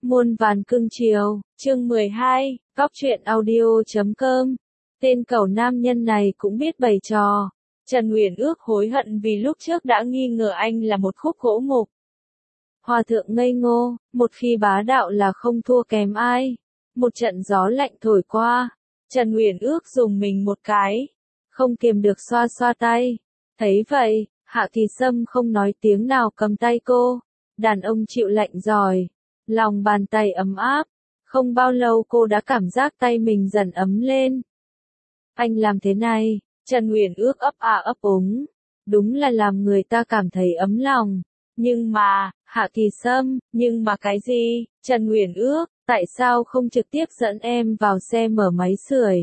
Muôn vàn cưng chiều, chương 12, góc truyện audio.com. Tên cẩu nam nhân này cũng biết bày trò. Trần Uyển Ước hối hận vì lúc trước đã nghi ngờ anh là một khúc gỗ mục. Hòa thượng ngây ngô, một khi bá đạo là không thua kém ai. Một trận gió lạnh thổi qua, Trần Uyển Ước dùng mình một cái, không kiềm được xoa xoa tay. Thấy vậy, Hạ Kỳ Sâm không nói tiếng nào cầm tay cô. Đàn ông chịu lạnh giỏi, lòng bàn tay ấm áp. Không bao lâu cô đã cảm giác tay mình dần ấm lên. Anh làm thế này, Trần Uyển Ước ấp a ấp úng. Đúng là làm người ta cảm thấy ấm lòng. Nhưng mà, Hạ Kỳ Sâm, nhưng mà cái gì? Trần Uyển Ước, tại sao không trực tiếp dẫn em vào xe mở máy sưởi?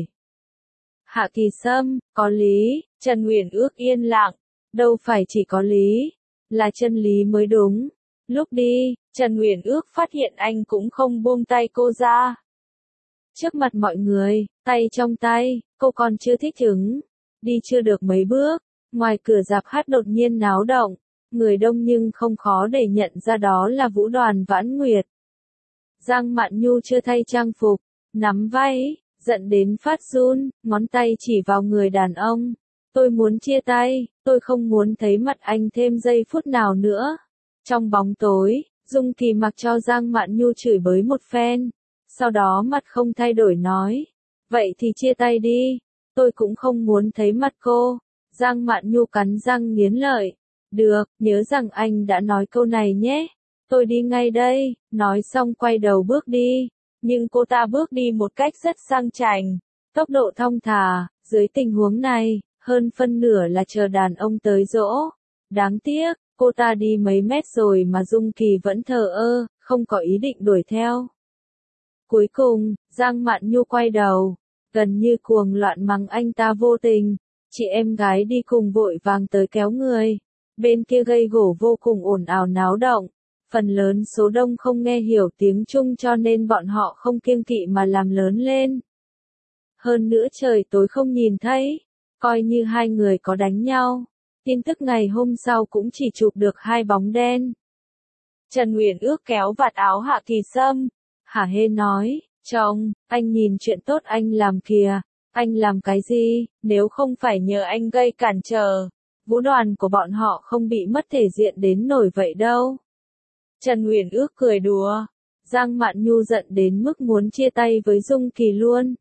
Hạ Kỳ Sâm, có lý. Trần Uyển Ước yên lặng. Đâu phải chỉ có lý, là chân lý mới đúng. Lúc đi, Trần Uyển Ước phát hiện anh cũng không buông tay cô ra. Trước mặt mọi người, tay trong tay, cô còn chưa thích ứng. Đi chưa được mấy bước, ngoài cửa rạp hát đột nhiên náo động. Người đông nhưng không khó để nhận ra đó là Vũ Đoàn Vãn Nguyệt. Giang Mạn Nhu chưa thay trang phục, nắm vai, giận đến phát run, ngón tay chỉ vào người đàn ông. Tôi muốn chia tay, tôi không muốn thấy mặt anh thêm giây phút nào nữa. Trong bóng tối, Dung Kỳ mặc cho Giang Mạn Nhu chửi bới một phen. Sau đó mặt không thay đổi nói. Vậy thì chia tay đi, tôi cũng không muốn thấy mặt cô. Giang Mạn Nhu cắn răng nghiến lợi. Được, nhớ rằng anh đã nói câu này nhé. Tôi đi ngay đây, nói xong quay đầu bước đi. Nhưng cô ta bước đi một cách rất sang chảnh, tốc độ thong thả. Dưới tình huống này, hơn phân nửa là chờ đàn ông tới dỗ. Đáng tiếc, cô ta đi mấy mét rồi mà Dung Kỳ vẫn thờ ơ, không có ý định đuổi theo. Cuối cùng, Giang Mạn Nhu quay đầu, gần như cuồng loạn mắng anh ta vô tình. Chị em gái đi cùng vội vàng tới kéo người. Bên kia gây gổ vô cùng ồn ào náo động. Phần lớn số đông không nghe hiểu tiếng Trung cho nên bọn họ không kiêng kỵ mà làm lớn lên. Hơn nữa trời tối không nhìn thấy, coi như hai người có đánh nhau. Tin tức ngày hôm sau cũng chỉ chụp được hai bóng đen. Trần Uyển Ước kéo vạt áo Hạ Kỳ Sâm, hả hê nói, chồng, anh nhìn chuyện tốt anh làm kìa. Anh làm cái gì, nếu không phải nhờ anh gây cản trở, Vũ Đoàn của bọn họ không bị mất thể diện đến nổi vậy đâu. Trần Uyển Ước cười đùa. Giang Mạn Nhu giận đến mức muốn chia tay với Dung Kỳ luôn.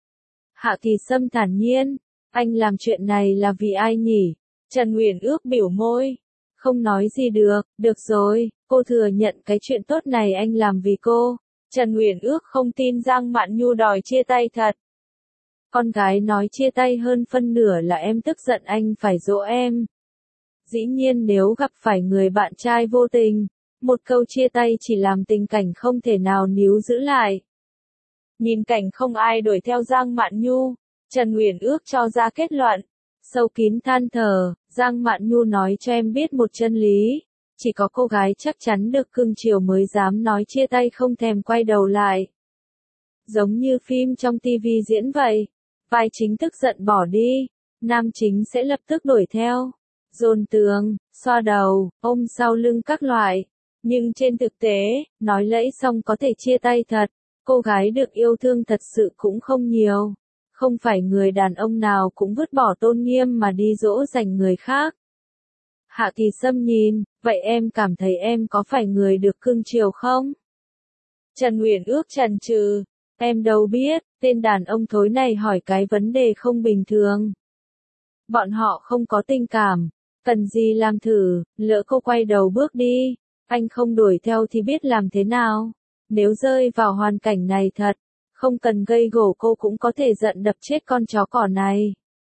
Hạ Kỳ Sâm thản nhiên, anh làm chuyện này là vì ai nhỉ? Trần Uyển Ước biểu môi, không nói gì được rồi, cô thừa nhận cái chuyện tốt này anh làm vì cô. Trần Uyển Ước không tin Giang Mạn Nhu đòi chia tay thật. Con gái nói chia tay hơn phân nửa là em tức giận anh phải dỗ em. Dĩ nhiên nếu gặp phải người bạn trai vô tình, một câu chia tay chỉ làm tình cảnh không thể nào níu giữ lại. Nhìn cảnh không ai đuổi theo Giang Mạn Nhu, Trần Uyển Ước cho ra kết luận. Sâu kín than thở, Giang Mạn Nhu nói cho em biết một chân lý. Chỉ có cô gái chắc chắn được cưng chiều mới dám nói chia tay không thèm quay đầu lại. Giống như phim trong TV diễn vậy. Vai chính tức giận bỏ đi, nam chính sẽ lập tức đuổi theo. Dồn tường, xoa đầu, ôm sau lưng các loại. Nhưng trên thực tế, nói lẫy xong có thể chia tay thật. Cô gái được yêu thương thật sự cũng không nhiều. Không phải người đàn ông nào cũng vứt bỏ tôn nghiêm mà đi dỗ dành người khác. Hạ Kỳ Sâm nhìn, vậy em cảm thấy em có phải người được cưng chiều không? Trần Uyển Ước chần chừ, em đâu biết, tên đàn ông thối này hỏi cái vấn đề không bình thường. Bọn họ không có tình cảm, cần gì làm thử, lỡ cô quay đầu bước đi, anh không đuổi theo thì biết làm thế nào. Nếu rơi vào hoàn cảnh này thật, không cần gây gổ cô cũng có thể giận đập chết con chó cỏ này.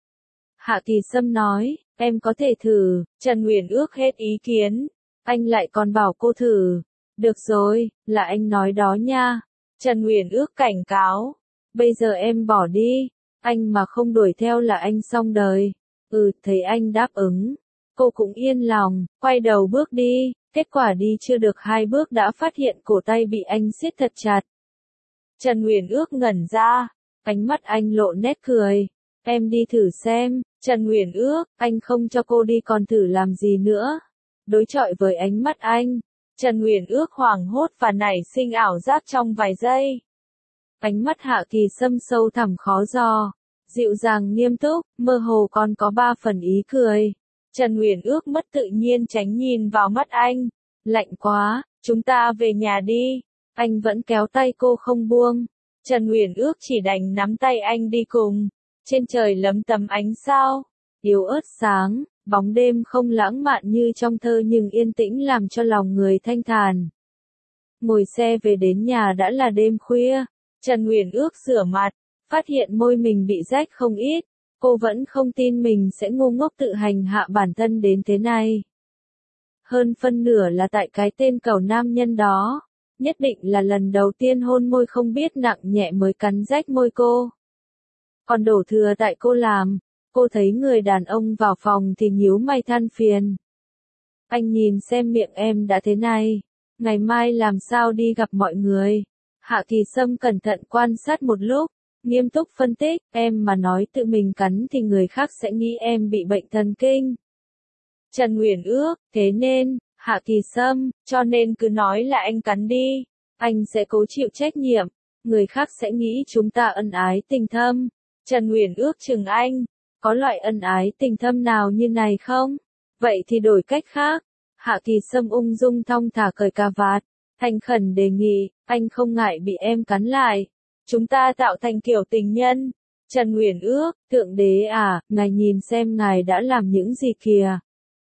Hạ Kỳ Sâm nói, em có thể thử. Trần Uyển Ước hết ý kiến, anh lại còn bảo cô thử. Được rồi, là anh nói đó nha. Trần Uyển Ước cảnh cáo, bây giờ em bỏ đi, anh mà không đuổi theo là anh xong đời. Thấy anh đáp ứng, cô cũng yên lòng, quay đầu bước đi. Kết quả đi chưa được 2 bước đã phát hiện cổ tay bị anh siết thật chặt. Trần Uyển Ước ngẩn ra, ánh mắt anh lộ nét cười. Em đi thử xem. Trần Uyển Ước, anh không cho cô đi còn thử làm gì nữa. Đối chọi với ánh mắt anh, Trần Uyển Ước hoảng hốt và nảy sinh ảo giác trong vài giây. Ánh mắt Hạ Kỳ Sâm sâu thẳm khó dò, dịu dàng nghiêm túc, mơ hồ còn có 3 phần ý cười. Trần Uyển Ước mất tự nhiên tránh nhìn vào mắt anh. Lạnh quá, chúng ta về nhà đi. Anh vẫn kéo tay cô không buông. Trần Uyển Ước chỉ đành nắm tay anh đi cùng. Trên trời lấm tấm ánh sao, yếu ớt sáng, bóng đêm không lãng mạn như trong thơ nhưng yên tĩnh làm cho lòng người thanh thản. Ngồi xe về đến nhà đã là đêm khuya. Trần Uyển Ước rửa mặt, phát hiện môi mình bị rách không ít. Cô vẫn không tin mình sẽ ngu ngốc tự hành hạ bản thân đến thế này. Hơn phân nửa là tại cái tên cẩu nam nhân đó. Nhất định là lần đầu tiên hôn môi không biết nặng nhẹ mới cắn rách môi cô. Còn đổ thừa tại cô làm. Cô thấy người đàn ông vào phòng thì nhíu mày than phiền. Anh nhìn xem miệng em đã thế này. Ngày mai làm sao đi gặp mọi người. Hạ Kỳ Sâm cẩn thận quan sát một lúc. Nghiêm túc phân tích, em mà nói tự mình cắn thì người khác sẽ nghĩ em bị bệnh thần kinh. Trần Uyển Ước, thế nên, Hạ Kỳ Sâm, cho nên cứ nói là anh cắn đi. Anh sẽ cố chịu trách nhiệm. Người khác sẽ nghĩ chúng ta ân ái tình thâm. Trần Uyển Ước chừng anh. Có loại ân ái tình thâm nào như này không? Vậy thì đổi cách khác. Hạ Kỳ Sâm ung dung thong thả cởi cà vạt. Thành khẩn đề nghị, anh không ngại bị em cắn lại. Chúng ta tạo thành kiểu tình nhân. Trần Uyển Ước, thượng đế à, ngài nhìn xem ngài đã làm những gì kìa.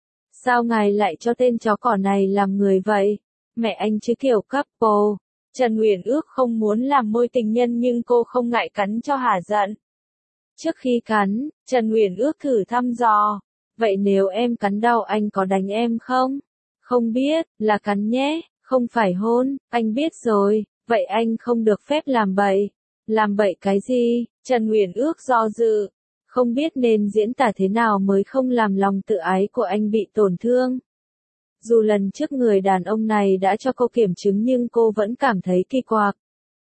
Sao ngài lại cho tên chó cỏ này làm người vậy? Mẹ anh chứ kiểu couple. Trần Uyển Ước không muốn làm môi tình nhân nhưng cô không ngại cắn cho hả giận. Trước khi cắn, Trần Uyển Ước thử thăm dò. Vậy nếu em cắn đau anh có đánh em không? Không biết, là cắn nhé, không phải hôn, anh biết rồi. Vậy anh không được phép làm bậy. Làm bậy cái gì? Trần Uyển Ước do dự. Không biết nên diễn tả thế nào mới không làm lòng tự ái của anh bị tổn thương. Dù lần trước người đàn ông này đã cho cô kiểm chứng nhưng cô vẫn cảm thấy kỳ quặc.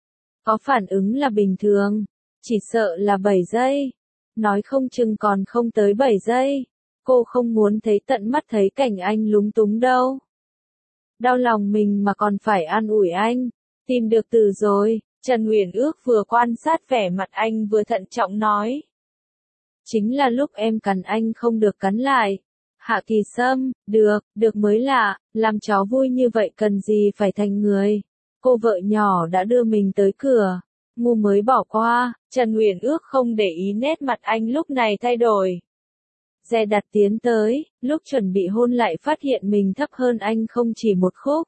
Có phản ứng là bình thường. Chỉ sợ là 7 giây. Nói không chừng còn không tới 7 giây. Cô không muốn thấy tận mắt thấy cảnh anh lúng túng đâu. Đau lòng mình mà còn phải an ủi anh. Tìm được từ rồi. Trần Uyển Ước vừa quan sát vẻ mặt anh vừa thận trọng nói. Chính là lúc em cắn anh không được cắn lại. Hạ Kỳ Sâm, được mới lạ, làm chó vui như vậy cần gì phải thành người. Cô vợ nhỏ đã đưa mình tới cửa. Ngu mới bỏ qua. Trần Uyển Ước không để ý nét mặt anh lúc này thay đổi. Dè đặt tiến tới, lúc chuẩn bị hôn lại phát hiện mình thấp hơn anh không chỉ một khúc.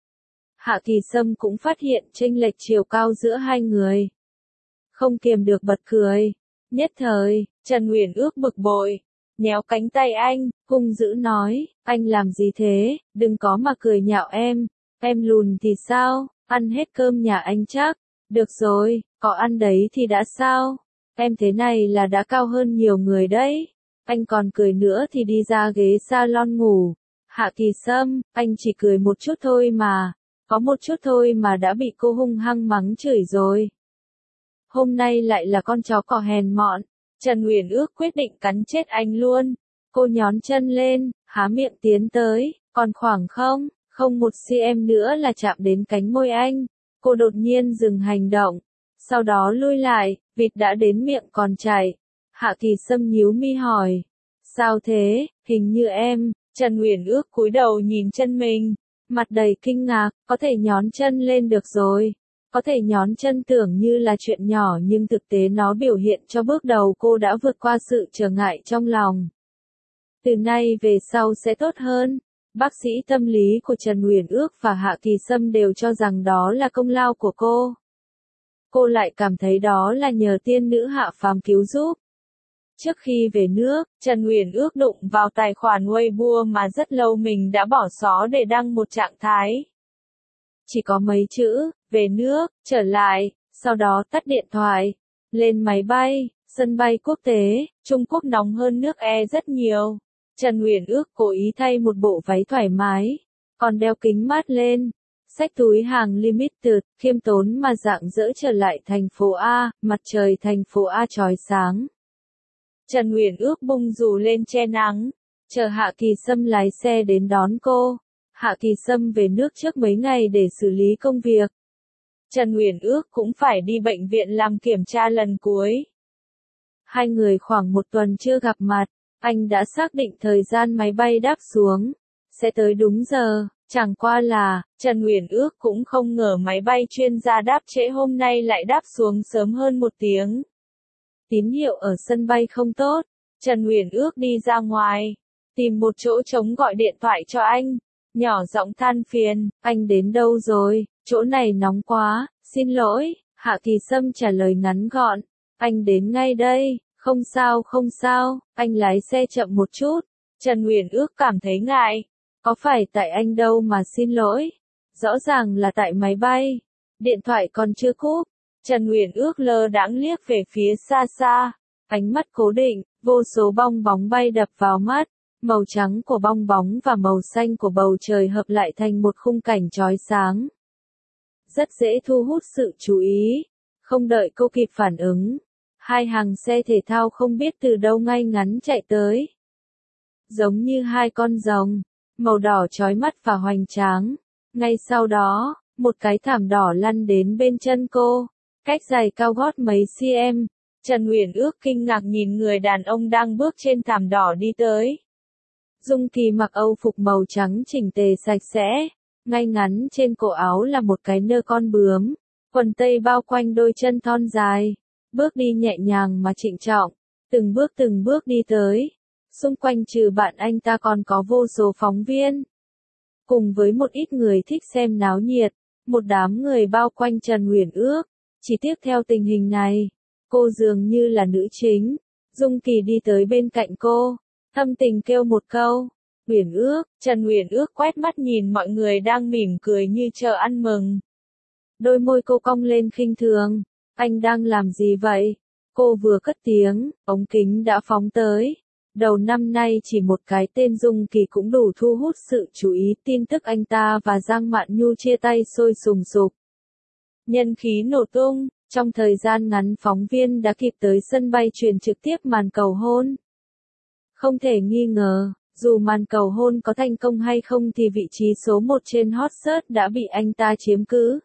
Hạ Kỳ Sâm cũng phát hiện chênh lệch chiều cao giữa hai người. Không kiềm được bật cười. Nhất thời, Trần Uyển Ước bực bội. Nhéo cánh tay anh, hung dữ nói, anh làm gì thế, đừng có mà cười nhạo em lùn thì sao, ăn hết cơm nhà anh chắc. Được rồi, có ăn đấy thì đã sao, em thế này là đã cao hơn nhiều người đấy. Anh còn cười nữa thì đi ra ghế salon ngủ. Hạ Kỳ Sâm, anh chỉ cười một chút thôi mà. Có một chút thôi mà đã bị cô hung hăng mắng chửi rồi. Hôm nay lại là con chó cỏ hèn mọn. Trần Uyển Ước quyết định cắn chết anh luôn. Cô nhón chân lên, há miệng tiến tới, còn khoảng không 1 cm nữa là chạm đến cánh môi anh. Cô đột nhiên dừng hành động. Sau đó lui lại, vịt đã đến miệng còn chảy. Hạ Kỳ Sâm nhíu mi hỏi. Sao thế, hình như em. Trần Uyển Ước cúi đầu nhìn chân mình. Mặt đầy kinh ngạc, có thể nhón chân lên được rồi. Có thể nhón chân tưởng như là chuyện nhỏ nhưng thực tế nó biểu hiện cho bước đầu cô đã vượt qua sự trở ngại trong lòng. Từ nay về sau sẽ tốt hơn. Bác sĩ tâm lý của Trần Uyển Ước và Hạ Kỳ Sâm đều cho rằng đó là công lao của cô. Cô lại cảm thấy đó là nhờ tiên nữ hạ phàm cứu giúp. Trước khi về nước, Trần Uyển Ước đụng vào tài khoản Weibo mà rất lâu mình đã bỏ xó để đăng một trạng thái. Chỉ có mấy chữ, về nước, trở lại, sau đó tắt điện thoại, lên máy bay, sân bay quốc tế, Trung Quốc nóng hơn nước E rất nhiều. Trần Uyển Ước cố ý thay một bộ váy thoải mái, còn đeo kính mát lên, xách túi hàng limited, khiêm tốn mà rạng rỡ trở lại thành phố A, mặt trời thành phố A chói sáng. Trần Uyển Ước bung dù lên che nắng, chờ Hạ Kỳ Sâm lái xe đến đón cô. Hạ Kỳ Sâm về nước trước mấy ngày để xử lý công việc. Trần Uyển Ước cũng phải đi bệnh viện làm kiểm tra lần cuối. Hai người khoảng một tuần chưa gặp mặt, anh đã xác định thời gian máy bay đáp xuống, sẽ tới đúng giờ. Chẳng qua là, Trần Uyển Ước cũng không ngờ máy bay chuyên gia đáp trễ hôm nay lại đáp xuống sớm hơn một tiếng. Tín hiệu ở sân bay không tốt, Trần Uyển Ước đi ra ngoài, tìm một chỗ trống gọi điện thoại cho anh, nhỏ giọng than phiền, anh đến đâu rồi, chỗ này nóng quá, xin lỗi, Hạ Kỳ Sâm trả lời ngắn gọn, anh đến ngay đây, không sao, anh lái xe chậm một chút, Trần Uyển Ước cảm thấy ngại. Có phải tại anh đâu mà xin lỗi? Rõ ràng là tại máy bay. Điện thoại còn chưa cúp. Trần Uyển Ước lơ đãng liếc về phía xa xa. Ánh mắt cố định, vô số bong bóng bay đập vào mắt. Màu trắng của bong bóng và màu xanh của bầu trời hợp lại thành một khung cảnh chói sáng. Rất dễ thu hút sự chú ý. Không đợi cô kịp phản ứng. Hai hàng xe thể thao không biết từ đâu ngay ngắn chạy tới. Giống như hai con rồng. Màu đỏ chói mắt và hoành tráng. Ngay sau đó, một cái thảm đỏ lăn đến bên chân cô, cách giày cao gót mấy cm. Trần Uyển Ước kinh ngạc nhìn người đàn ông đang bước trên thảm đỏ đi tới. Dung Kỳ mặc âu phục màu trắng chỉnh tề sạch sẽ, ngay ngắn trên cổ áo là một cái nơ con bướm, quần tây bao quanh đôi chân thon dài, bước đi nhẹ nhàng mà trịnh trọng, từng bước đi tới. Xung quanh trừ bạn anh ta còn có vô số phóng viên. Cùng với một ít người thích xem náo nhiệt, một đám người bao quanh Trần Uyển Ước. Chỉ tiếp theo tình hình này, cô dường như là nữ chính. Dung Kỳ đi tới bên cạnh cô, thâm tình kêu một câu, Uyển Ước. Trần Uyển Ước quét mắt nhìn mọi người đang mỉm cười như chờ ăn mừng. Đôi môi cô cong lên khinh thường, anh đang làm gì vậy? Cô vừa cất tiếng, ống kính đã phóng tới. Đầu năm nay chỉ một cái tên Dung Kỳ cũng đủ thu hút sự chú ý, tin tức anh ta và Giang Mạn Nhu chia tay sôi sùng sục. Nhân khí nổ tung, trong thời gian ngắn phóng viên đã kịp tới sân bay truyền trực tiếp màn cầu hôn. Không thể nghi ngờ, dù màn cầu hôn có thành công hay không thì vị trí số 1 trên hot search đã bị anh ta chiếm cứ.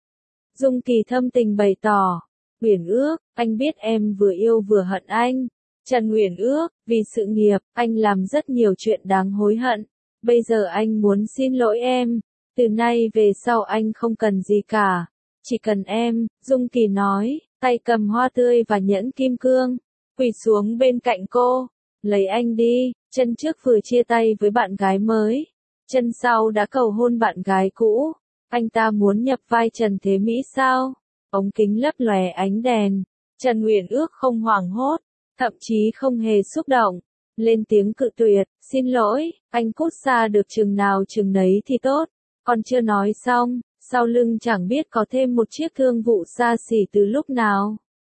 Dung Kỳ thâm tình bày tỏ, Uyển Ước, anh biết em vừa yêu vừa hận anh. Trần Uyển Ước, vì sự nghiệp, anh làm rất nhiều chuyện đáng hối hận. Bây giờ anh muốn xin lỗi em. Từ nay về sau anh không cần gì cả. Chỉ cần em, Dung Kỳ nói, tay cầm hoa tươi và nhẫn kim cương. Quỳ xuống bên cạnh cô. Lấy anh đi, chân trước vừa chia tay với bạn gái mới. Chân sau đã cầu hôn bạn gái cũ. Anh ta muốn nhập vai Trần Thế Mỹ sao? Ống kính lấp lòe ánh đèn. Trần Uyển Ước không hoảng hốt. Thậm chí không hề xúc động, lên tiếng cự tuyệt, xin lỗi, anh cút xa được chừng nào chừng nấy thì tốt, còn chưa nói xong, sau lưng chẳng biết có thêm một chiếc thương vụ xa xỉ từ lúc nào.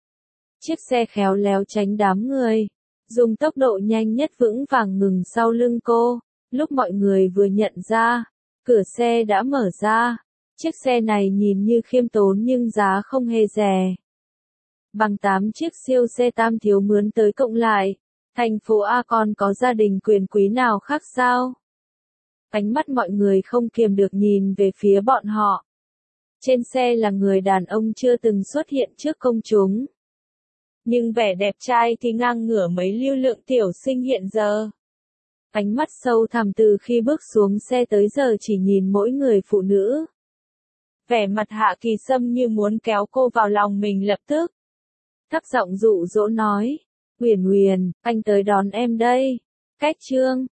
Chiếc xe khéo léo tránh đám người, dùng tốc độ nhanh nhất vững vàng ngừng sau lưng cô, lúc mọi người vừa nhận ra, cửa xe đã mở ra, chiếc xe này nhìn như khiêm tốn nhưng giá không hề rẻ. Bằng 8 chiếc siêu xe tam thiếu mướn tới cộng lại, thành phố A còn có gia đình quyền quý nào khác sao? Ánh mắt mọi người không kiềm được nhìn về phía bọn họ. Trên xe là người đàn ông chưa từng xuất hiện trước công chúng. Nhưng vẻ đẹp trai thì ngang ngửa mấy lưu lượng tiểu sinh hiện giờ. Ánh mắt sâu thẳm từ khi bước xuống xe tới giờ chỉ nhìn mỗi người phụ nữ. Vẻ mặt Hạ Kỳ Sâm như muốn kéo cô vào lòng mình lập tức. Thấp giọng dụ dỗ nói, Uyển Uyển, anh tới đón em đây. Cách chương